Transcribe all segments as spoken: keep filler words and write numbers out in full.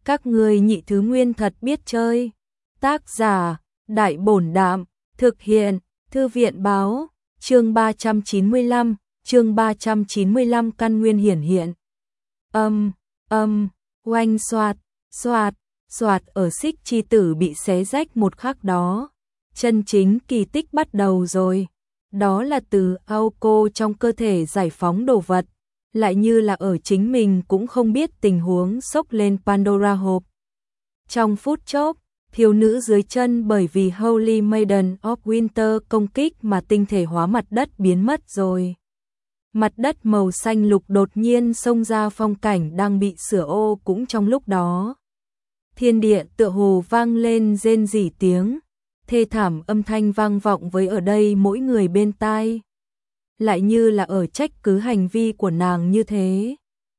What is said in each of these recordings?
Các ngươi nhị thứ nguyên thật biết chơi. Tác giả, Đại Bổn Đạm, thực hiện, Thư viện báo, chương ba trăm chín mươi lăm, chương ba trăm chín mươi lăm căn nguyên hiển hiện. Âm, âm, oanh xoạt, xoạt, xoạt ở xích chi tử bị xé rách một khắc đó. Chân chính kỳ tích bắt đầu rồi. Đó là từ Aoko trong cơ thể giải phóng đồ vật, lại như là ở chính mình cũng không biết tình huống sốc lên Pandora hộp. Trong phút chốc, thiếu nữ dưới chân bởi vì Holy Maiden of Winter công kích mà tinh thể hóa mặt đất biến mất rồi. Mặt đất màu xanh lục đột nhiên xông ra, phong cảnh đang bị sửa ô cũng trong lúc đó. Thiên địa tựa hồ vang lên rên rỉ tiếng, thê thảm âm thanh vang vọng với ở đây mỗi người bên tai. Lại như là ở trách cứ hành vi của nàng như thế.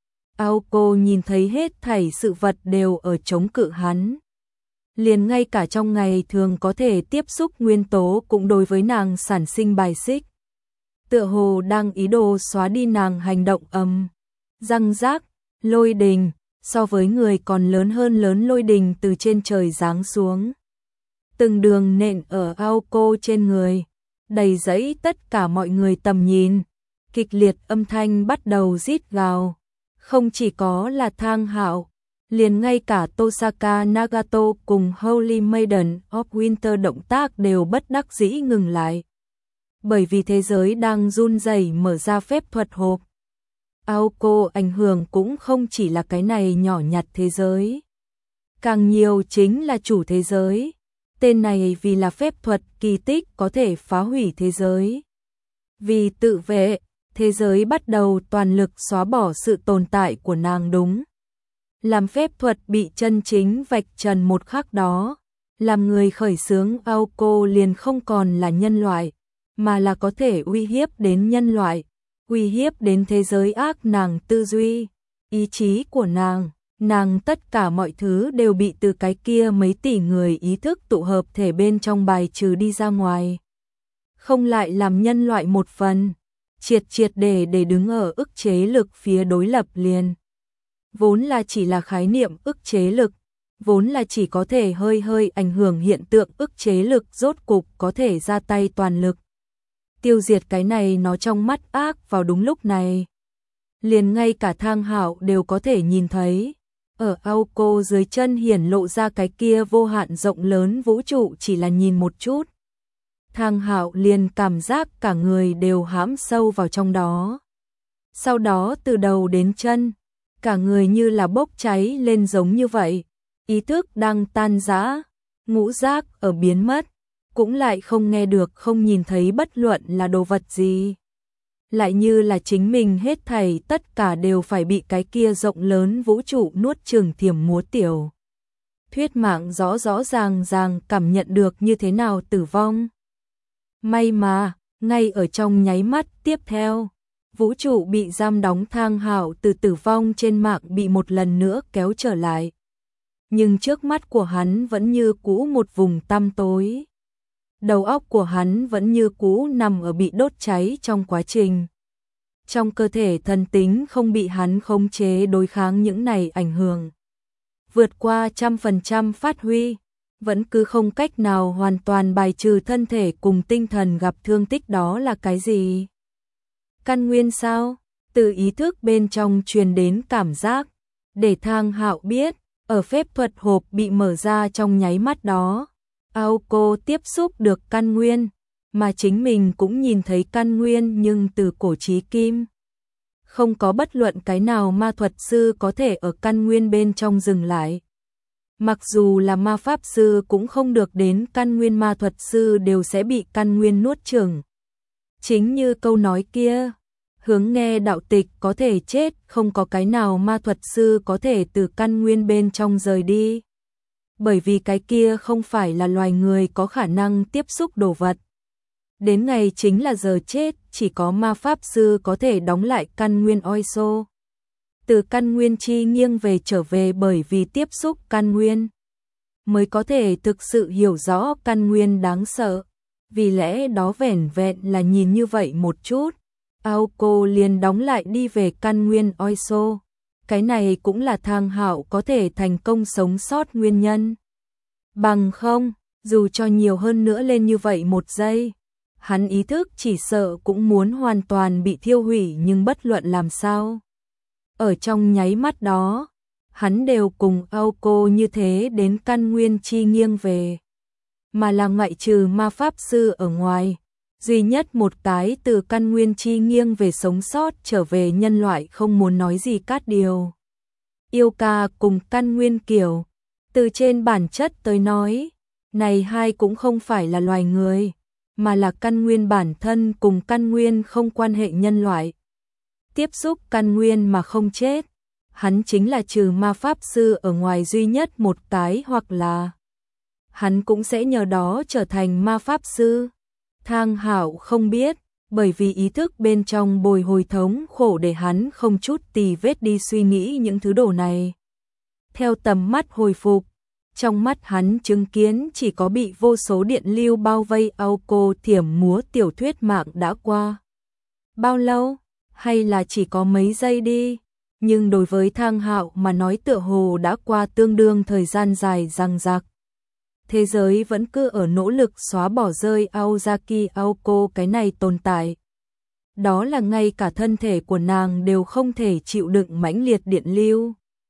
Aoko nhìn thấy hết thảy sự vật đều ở chống cự hắn. Liền ngay cả trong ngày thường có thể tiếp xúc nguyên tố cũng đối với nàng sản sinh bài xích. Tựa hồ đang ý đồ xóa đi nàng hành động ầm. Răng rác, lôi đình, so với người còn lớn hơn lớn lôi đình từ trên trời giáng xuống. Từng đường nện ở Aoko trên người, đầy dẫy tất cả mọi người tầm nhìn. Kịch liệt âm thanh bắt đầu rít gào. Không chỉ có là Thang Hạo, liền ngay cả Tosaka Nagato cùng Holy Maiden of Winter động tác đều bất đắc dĩ ngừng lại. Bởi vì thế giới đang run rẩy mở ra phép thuật hộp. Aoko ảnh hưởng cũng không chỉ là cái này nhỏ nhặt thế giới. Càng nhiều chính là chủ thế giới. Tên này vì là phép thuật kỳ tích có thể phá hủy thế giới. Vì tự vệ, thế giới bắt đầu toàn lực xóa bỏ sự tồn tại của nàng đúng. Làm phép thuật bị chân chính vạch trần một khắc đó, làm người khởi xướng Aoko liền không còn là nhân loại, mà là có thể uy hiếp đến nhân loại, uy hiếp đến thế giới ác. Nàng tư duy, ý chí của nàng, nàng tất cả mọi thứ đều bị từ cái kia mấy tỷ người ý thức tụ hợp thể bên trong bài trừ đi ra ngoài. Không lại làm nhân loại một phần, triệt triệt để để đứng ở ức chế lực phía đối lập liền. Vốn là chỉ là khái niệm ức chế lực, vốn là chỉ có thể hơi hơi ảnh hưởng hiện tượng ức chế lực, rốt cục có thể ra tay toàn lực. Tiêu diệt cái này nó trong mắt ác vào đúng lúc này. Liền ngay cả Thang Hạo đều có thể nhìn thấy. Ở Aoko dưới chân hiển lộ ra cái kia vô hạn rộng lớn vũ trụ, chỉ là nhìn một chút. Thang Hạo liền cảm giác cả người đều hãm sâu vào trong đó. Sau đó từ đầu đến chân, cả người như là bốc cháy lên giống như vậy. Ý thức đang tan rã, ngũ giác ở biến mất, cũng lại không nghe được không nhìn thấy bất luận là đồ vật gì. Lại như là chính mình hết thảy tất cả đều phải bị cái kia rộng lớn vũ trụ nuốt chửng thiểm múa tiểu. Thuyết mạng rõ rõ ràng ràng cảm nhận được như thế nào tử vong. May mà, ngay ở trong nháy mắt tiếp theo, vũ trụ bị giam đóng Thang Hạo từ tử vong trên mạng bị một lần nữa kéo trở lại. Nhưng trước mắt của hắn vẫn như cũ một vùng tăm tối. Đầu óc của hắn vẫn như cũ nằm ở bị đốt cháy trong quá trình. Trong cơ thể thần tính không bị hắn khống chế đối kháng những này ảnh hưởng. Vượt qua trăm phần trăm phát huy, vẫn cứ không cách nào hoàn toàn bài trừ thân thể cùng tinh thần gặp thương tích. Đó là cái gì? Căn nguyên sao? Từ ý thức bên trong truyền đến cảm giác, để Thang Hạo biết, ở phép thuật hộp bị mở ra trong nháy mắt đó, Aoko tiếp xúc được căn nguyên, mà chính mình cũng nhìn thấy căn nguyên, nhưng từ cổ chí kim. Không có bất luận cái nào ma thuật sư có thể ở căn nguyên bên trong dừng lại. Mặc dù là ma pháp sư cũng không được đến căn nguyên, ma thuật sư đều sẽ bị căn nguyên nuốt chửng. Chính như câu nói kia, hướng nghe đạo tịch có thể chết, không có cái nào ma thuật sư có thể từ căn nguyên bên trong rời đi. Bởi vì cái kia không phải là loài người có khả năng tiếp xúc đồ vật. Đến ngày chính là giờ chết, chỉ có ma pháp sư có thể đóng lại căn nguyên oiso. Từ căn nguyên chi nghiêng về trở về, bởi vì tiếp xúc căn nguyên mới có thể thực sự hiểu rõ căn nguyên đáng sợ. Vì lẽ đó vẻn vẹn là nhìn như vậy một chút, Aoko liền đóng lại đi về căn nguyên oiso. cái này cũng là Thang Hạo có thể thành công sống sót nguyên nhân. Bằng không, dù cho nhiều hơn nữa lên như vậy một giây, hắn ý thức chỉ sợ cũng muốn hoàn toàn bị thiêu hủy, nhưng bất luận làm sao. Ở trong nháy mắt đó, hắn đều cùng Âu Cô như thế đến căn nguyên chi nghiêng về. Mà là ngoại trừ ma pháp sư ở ngoài, duy nhất một cái từ căn nguyên chi nghiêng về sống sót trở về nhân loại không muốn nói gì Cát Điều. Yêu ca cùng căn nguyên kiểu, từ trên bản chất tới nói, này hai cũng không phải là loài người, mà là căn nguyên bản thân cùng căn nguyên không quan hệ nhân loại. Tiếp xúc căn nguyên mà không chết, hắn chính là trừ ma pháp sư ở ngoài duy nhất một cái, hoặc là hắn cũng sẽ nhờ đó trở thành ma pháp sư. Thang Hạo không biết, bởi vì ý thức bên trong bồi hồi thống khổ để hắn không chút tì vết đi suy nghĩ những thứ đồ này. Theo tầm mắt hồi phục, trong mắt hắn chứng kiến chỉ có bị vô số điện lưu bao vây. Âu Cô thiểm múa tiểu thuyết mạng đã qua bao lâu, hay là chỉ có mấy giây đi, nhưng đối với Thang Hạo mà nói tựa hồ đã qua tương đương thời gian dài dằng dặc. Thế giới vẫn cứ ở nỗ lực xóa bỏ rơi Aozaki Aoko cái này tồn tại. Đó là ngay cả thân thể của nàng đều không thể chịu đựng mãnh liệt điện lưu.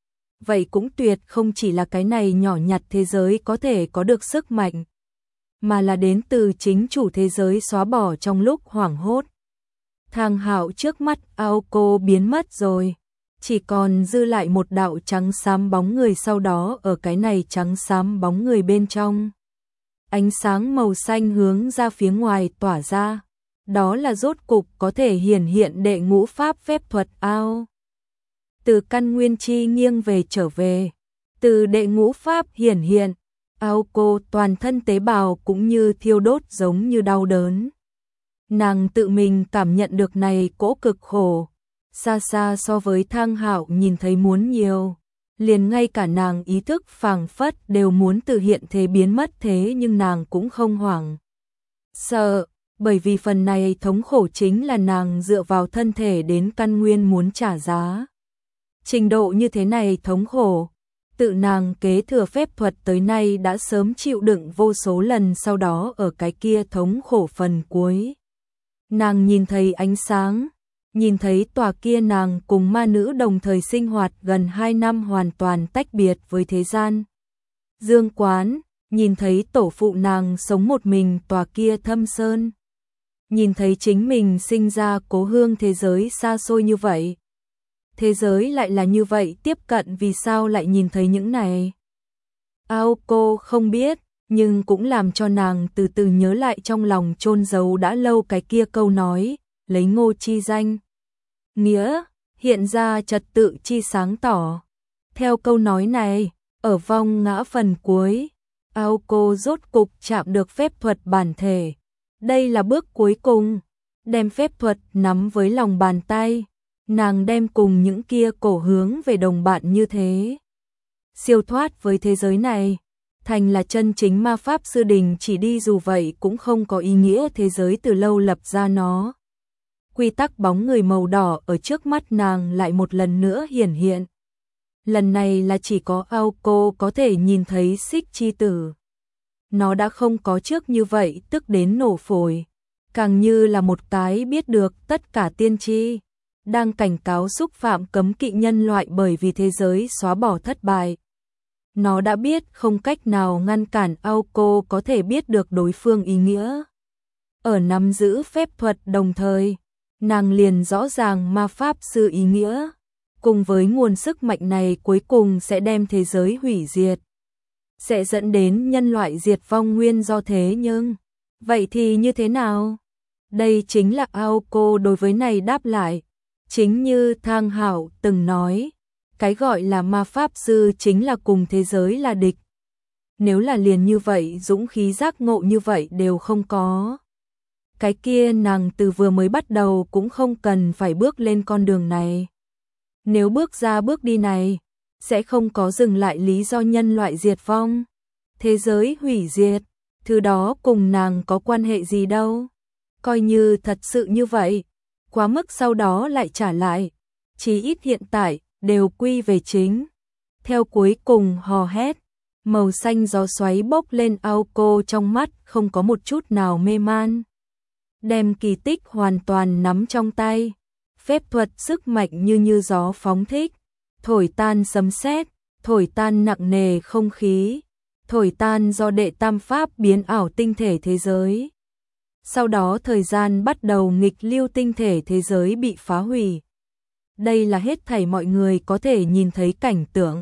Vậy cũng tuyệt không chỉ là cái này nhỏ nhặt thế giới có thể có được sức mạnh, mà là đến từ chính chủ thế giới xóa bỏ trong lúc hoảng hốt. Thang Hạo trước mắt Aoko biến mất rồi, chỉ còn dư lại một đạo trắng xám bóng người, sau đó ở cái này trắng xám bóng người bên trong, ánh sáng màu xanh hướng ra phía ngoài tỏa ra, đó là rốt cục có thể hiển hiện đệ ngũ pháp phép thuật ao. Từ căn nguyên chi nghiêng về trở về, từ đệ ngũ pháp hiển hiện, Aoko toàn thân tế bào cũng như thiêu đốt giống như đau đớn. Nàng tự mình cảm nhận được này cỗ cực khổ, xa xa so với Thang Hạo nhìn thấy muốn nhiều, liền ngay cả nàng ý thức phảng phất đều muốn từ hiện thế biến mất, thế nhưng nàng cũng không hoảng sợ, bởi vì phần này thống khổ chính là nàng dựa vào thân thể đến căn nguyên muốn trả giá. Trình độ như thế này thống khổ, tự nàng kế thừa phép thuật tới nay đã sớm chịu đựng vô số lần, sau đó ở cái kia thống khổ phần cuối, nàng nhìn thấy ánh sáng, nhìn thấy tòa kia nàng cùng ma nữ đồng thời sinh hoạt gần hai năm hoàn toàn tách biệt với thế gian. Dương quán, nhìn thấy tổ phụ nàng sống một mình tòa kia thâm sơn. Nhìn thấy chính mình sinh ra cố hương thế giới xa xôi như vậy. Thế giới lại là như vậy tiếp cận, vì sao lại nhìn thấy những này? Aoko không biết, nhưng cũng làm cho nàng từ từ nhớ lại trong lòng chôn giấu đã lâu cái kia câu nói, lấy ngô chi danh. Nghĩa, hiện ra trật tự chi sáng tỏ. Theo câu nói này, ở vong ngã phần cuối, Aoko rốt cục chạm được phép thuật bản thể. Đây là bước cuối cùng, đem phép thuật nắm với lòng bàn tay. Nàng đem cùng những kia cổ hướng về đồng bạn như thế. Siêu thoát với thế giới này, thành là chân chính ma pháp sư đình chỉ đi, dù vậy cũng không có ý nghĩa, thế giới từ lâu lập ra nó. Quy tắc bóng người màu đỏ ở trước mắt nàng lại một lần nữa hiển hiện. Lần này là chỉ có Aoko có thể nhìn thấy xích chi tử. Nó đã không có trước như vậy tức đến nổ phổi, càng như là một cái biết được tất cả tiên tri, đang cảnh cáo xúc phạm cấm kỵ nhân loại bởi vì thế giới xóa bỏ thất bại. Nó đã biết không cách nào ngăn cản Aoko có thể biết được đối phương ý nghĩa. Ở nắm giữ phép thuật đồng thời, nàng liền rõ ràng ma pháp sư ý nghĩa, cùng với nguồn sức mạnh này cuối cùng sẽ đem thế giới hủy diệt, sẽ dẫn đến nhân loại diệt vong nguyên do. Thế nhưng, vậy thì như thế nào? Đây chính là Aoko đối với này đáp lại. Chính như Thang Hạo từng nói, cái gọi là ma pháp sư chính là cùng thế giới là địch. Nếu là liền như vậy, dũng khí giác ngộ như vậy đều không có, cái kia nàng từ vừa mới bắt đầu cũng không cần phải bước lên con đường này. Nếu bước ra bước đi này, sẽ không có dừng lại lý do nhân loại diệt vong, thế giới hủy diệt, thứ đó cùng nàng có quan hệ gì đâu. Coi như thật sự như vậy, quá mức sau đó lại trả lại, chí ít hiện tại, đều quy về chính. Theo cuối cùng hò hét, màu xanh gió xoáy bốc lên, Aoko trong mắt không có một chút nào mê man. Đem kỳ tích hoàn toàn nắm trong tay, phép thuật sức mạnh như như gió phóng thích, thổi tan sấm sét, thổi tan nặng nề không khí, thổi tan do đệ tam pháp biến ảo tinh thể thế giới. Sau đó thời gian bắt đầu nghịch lưu, tinh thể thế giới bị phá hủy. Đây là hết thảy mọi người có thể nhìn thấy cảnh tượng.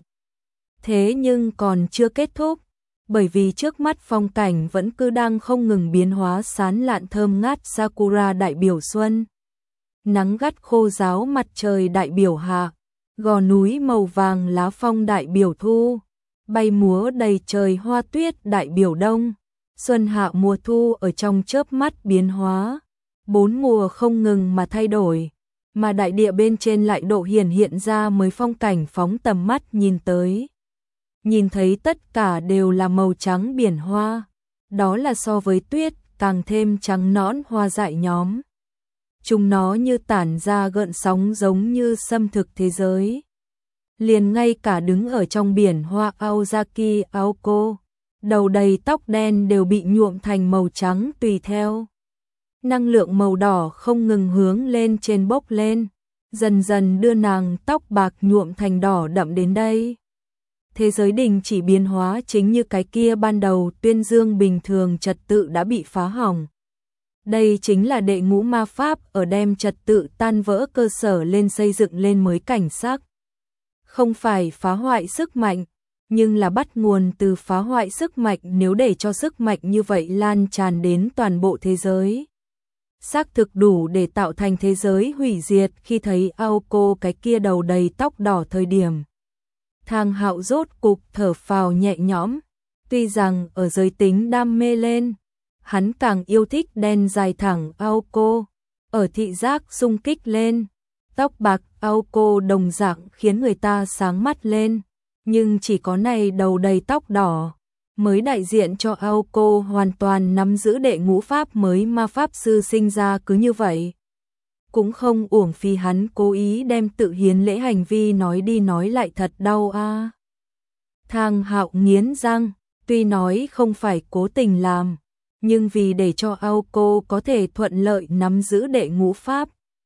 Thế nhưng còn chưa kết thúc, bởi vì trước mắt phong cảnh vẫn cứ đang không ngừng biến hóa, sán lạn thơm ngát Sakura đại biểu xuân, nắng gắt khô ráo mặt trời đại biểu hạ, gò núi màu vàng lá phong đại biểu thu, bay múa đầy trời hoa tuyết đại biểu đông, xuân hạ mùa thu ở trong chớp mắt biến hóa, bốn mùa không ngừng mà thay đổi, mà đại địa bên trên lại độ hiển hiện ra mới phong cảnh phóng tầm mắt nhìn tới. Nhìn thấy tất cả đều là màu trắng biển hoa, đó là so với tuyết càng thêm trắng nõn hoa dại nhóm. Chúng nó như tản ra gợn sóng giống như xâm thực thế giới. Liền ngay cả đứng ở trong biển hoa Aozaki Aoko, đầu đầy tóc đen đều bị nhuộm thành màu trắng tùy theo. Năng lượng màu đỏ không ngừng hướng lên trên bốc lên, dần dần đưa nàng tóc bạc nhuộm thành đỏ đậm đến đây. Thế giới đình chỉ biến hóa, chính như cái kia ban đầu tuyên dương bình thường trật tự đã bị phá hỏng. Đây chính là đệ ngũ ma pháp ở đem trật tự tan vỡ cơ sở lên xây dựng lên mới cảnh sắc. Không phải phá hoại sức mạnh, nhưng là bắt nguồn từ phá hoại sức mạnh. Nếu để cho sức mạnh như vậy lan tràn đến toàn bộ thế giới, xác thực đủ để tạo thành thế giới hủy diệt. Khi thấy Aoko cái kia đầu đầy tóc đỏ thời điểm, Thang Hạo rốt cục thở phào nhẹ nhõm. Tuy rằng ở giới tính đam mê lên, hắn càng yêu thích đen dài thẳng Aoko, ở thị giác xung kích lên, tóc bạc Aoko đồng dạng khiến người ta sáng mắt lên, nhưng chỉ có này đầu đầy tóc đỏ mới đại diện cho Aoko hoàn toàn nắm giữ đệ ngũ pháp mới ma pháp sư sinh ra. Cứ như vậy, cũng không uổng phí hắn cố ý đem tự hiến lễ hành vi nói đi nói lại, thật đau a. À. Thang Hạo nghiến răng, tuy nói không phải cố tình làm, nhưng vì để cho Aoko có thể thuận lợi nắm giữ đệ ngũ pháp,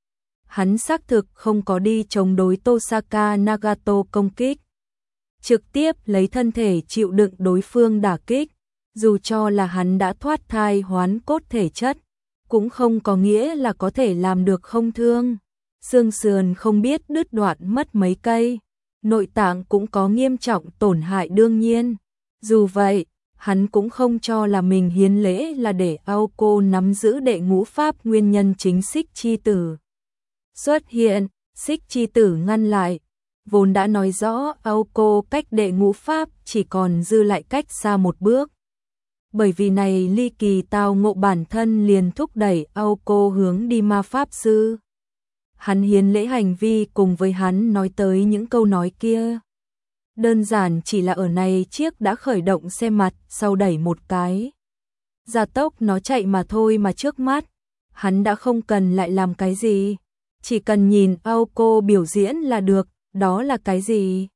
hắn xác thực không có đi chống đối Tosaka Nagato công kích, trực tiếp lấy thân thể chịu đựng đối phương đả kích. Dù cho là hắn đã thoát thai hoán cốt thể chất, cũng không có nghĩa là có thể làm được không thương. Xương sườn không biết đứt đoạn mất mấy cây, nội tạng cũng có nghiêm trọng tổn hại đương nhiên. Dù vậy, hắn cũng không cho là mình hiến lễ là để Aoko nắm giữ đệ ngũ pháp. Nguyên nhân chính Xích Chi Tử xuất hiện, Xích Chi Tử ngăn lại, vốn đã nói rõ Aoko cách đệ ngũ pháp chỉ còn dư lại cách xa một bước. Bởi vì này ly kỳ tao ngộ bản thân liền thúc đẩy Aoko hướng đi ma pháp sư. Hắn hiến lễ hành vi cùng với hắn nói tới những câu nói kia, đơn giản chỉ là ở này chiếc đã khởi động xe mặt sau đẩy một cái, gia tốc nó chạy mà thôi, mà trước mắt hắn đã không cần lại làm cái gì, chỉ cần nhìn Aoko biểu diễn là được. Đó là cái gì?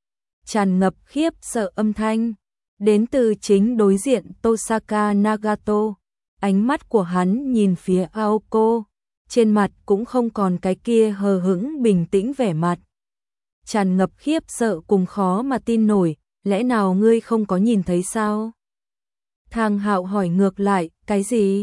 Tràn ngập khiếp sợ âm thanh đến từ chính đối diện Tosaka Nagato. Ánh mắt của hắn nhìn phía Aoko, trên mặt cũng không còn cái kia hờ hững bình tĩnh vẻ mặt, tràn ngập khiếp sợ cùng khó mà tin nổi. Lẽ nào ngươi không có nhìn thấy sao? Thang Hạo hỏi ngược lại. Cái gì?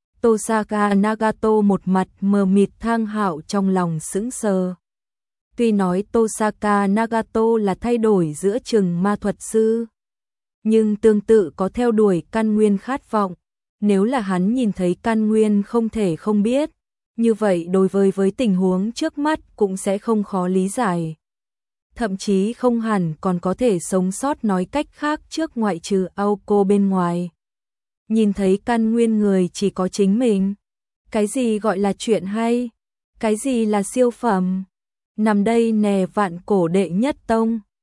Tosaka Nagato một mặt mờ mịt. Thang Hạo trong lòng sững sờ. Tuy nói Tosaka Nagato là thay đổi giữa chừng ma thuật sư, nhưng tương tự có theo đuổi căn nguyên khát vọng. Nếu là hắn nhìn thấy căn nguyên không thể không biết, như vậy đối với với tình huống trước mắt cũng sẽ không khó lý giải. Thậm chí không hẳn còn có thể sống sót. Nói cách khác, trước ngoại trừ Aoko bên ngoài, nhìn thấy căn nguyên người chỉ có chính mình. Cái gì gọi là chuyện hay? Cái gì là siêu phẩm? Nằm đây nè, vạn cổ đệ nhất tông,